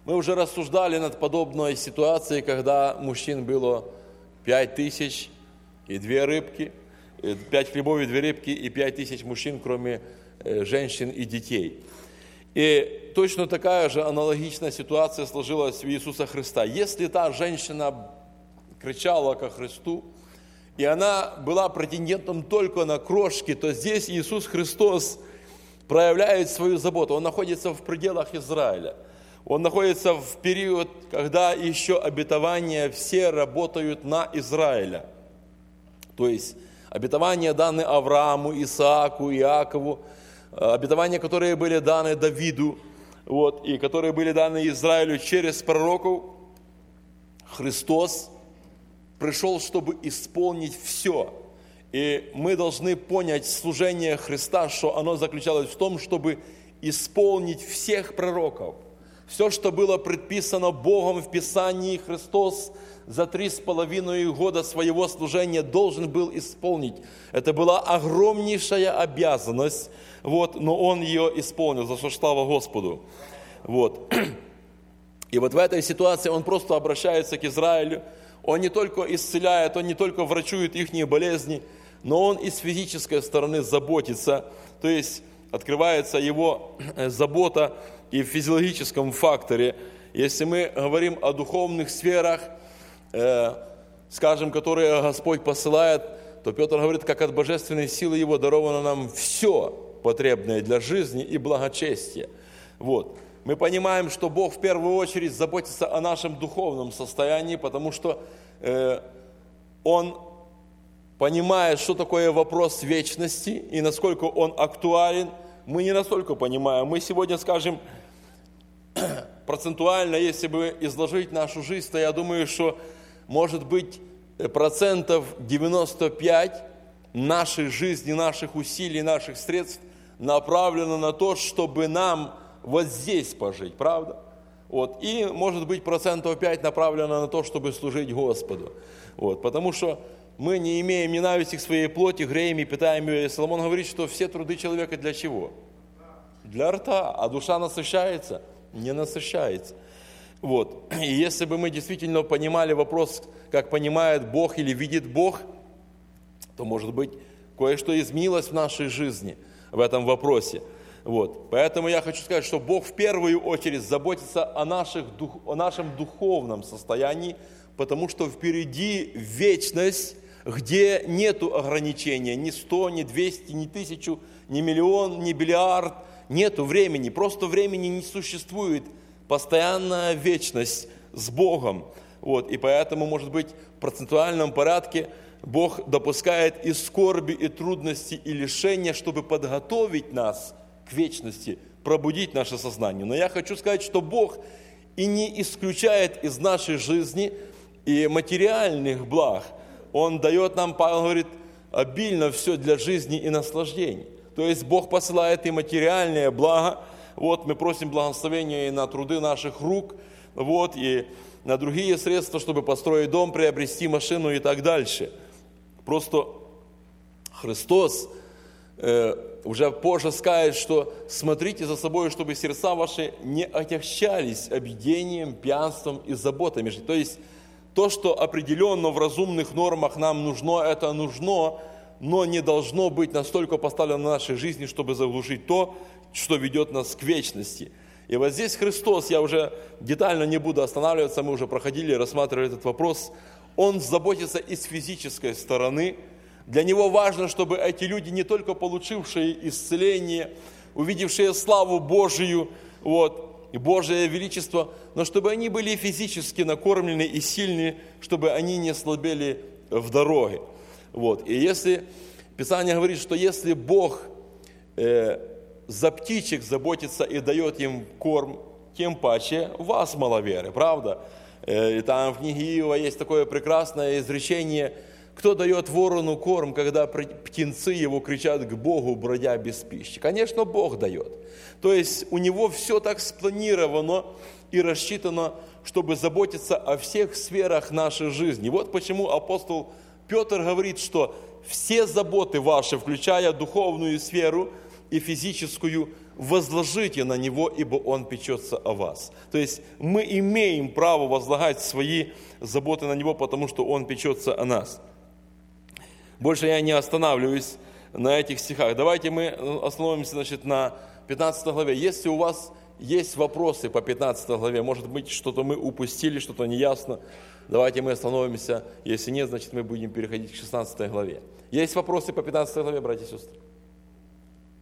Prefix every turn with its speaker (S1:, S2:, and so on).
S1: Мы уже рассуждали над подобной ситуацией, когда мужчин было 5000 и 2 рыбки, 5 хлебов и 2 рыбки, и 5000 мужчин, кроме женщин и детей. И точно такая же аналогичная ситуация сложилась у Иисуса Христа. Если та женщина кричала ко Христу, и она была претендентом только на крошки, то здесь Иисус Христос проявляет свою заботу. Он находится в пределах Израиля. Он находится в период, когда еще обетования все работают на Израиля. То есть обетования даны Аврааму, Исааку, Иакову, обетования, которые были даны Давиду, и которые были даны Израилю через пророков. Христос пришел, чтобы исполнить все. И мы должны понять служение Христа, что оно заключалось в том, чтобы исполнить всех пророков. Все, что было предписано Богом в Писании, Христос за 3,5 года своего служения должен был исполнить. Это была огромнейшая обязанность, но Он ее исполнил, за что слава Господу. И в этой ситуации Он просто обращается к Израилю. Он не только исцеляет, Он не только врачует их болезни, но Он и с физической стороны заботится. То есть открывается Его забота и в физиологическом факторе. Если мы говорим о духовных сферах, которые Господь посылает, то Петр говорит, как от божественной силы Его даровано нам все потребное для жизни и благочестия. Мы понимаем, что Бог в первую очередь заботится о нашем духовном состоянии, потому что Он понимает, что такое вопрос вечности и насколько он актуален. Мы не настолько понимаем. Мы сегодня скажем процентуально, если бы изложить нашу жизнь, то я думаю, что может быть 95% нашей жизни, наших усилий, наших средств направлено на то, чтобы нам здесь пожить, правда? И может быть 5% направлено на то, чтобы служить Господу. Потому что мы не имеем ненависти к своей плоти, греем и питаем ее. И Соломон говорит, что все труды человека для чего? Для рта. А душа насыщается? Не насыщается. И если бы мы действительно понимали вопрос, как понимает Бог или видит Бог, то, может быть, кое-что изменилось в нашей жизни в этом вопросе. Поэтому я хочу сказать, что Бог в первую очередь заботится о нашем духовном состоянии, потому что впереди вечность, где нету ограничения, ни 100, ни 200, ни 1000, ни миллион, ни миллиард, нету времени, просто времени не существует, постоянная вечность с Богом. И поэтому, может быть, в процентуальном порядке Бог допускает и скорби, и трудности, и лишения, чтобы подготовить нас к вечности, пробудить наше сознание. Но я хочу сказать, что Бог и не исключает из нашей жизни и материальных благ. Он дает нам, Павел говорит, обильно все для жизни и наслаждений. То есть Бог посылает и материальные блага. Мы просим благословения и на труды наших рук, и на другие средства, чтобы построить дом, приобрести машину и так дальше. Просто Христос уже позже скажет, что смотрите за собой, чтобы сердца ваши не отягчались объедением, пьянством и заботами. То есть то, что определенно в разумных нормах нам нужно, это нужно, но не должно быть настолько поставлено в нашей жизни, чтобы заглушить то, что ведет нас к вечности. И здесь Христос, я уже детально не буду останавливаться, мы уже проходили, рассматривали этот вопрос, Он заботится и с физической стороны. Для Него важно, чтобы эти люди, не только получившие исцеление, увидевшие славу Божию, Божие величество, но чтобы они были физически накормлены и сильны, чтобы они не слабели в дороге. И если Писание говорит, что если Бог за птичек заботится и дает им корм, тем паче вас, маловеры, правда? И там в книге Иова есть такое прекрасное изречение: кто дает ворону корм, когда птенцы его кричат к Богу, бродя без пищи? Конечно, Бог дает. То есть у Него все так спланировано и рассчитано, чтобы заботиться о всех сферах нашей жизни. Почему апостол Петр говорит, что все заботы ваши, включая духовную сферу, и физическую возложите на Него, ибо Он печется о вас. То есть мы имеем право возлагать свои заботы на Него, потому что Он печется о нас. Больше я не останавливаюсь на этих стихах. Давайте мы остановимся, на 15 главе. Если у вас есть вопросы по 15 главе, может быть, что-то мы упустили, что-то неясно, давайте мы остановимся. Если нет, значит, мы будем переходить к 16 главе. Есть вопросы по 15 главе, братья и сестры?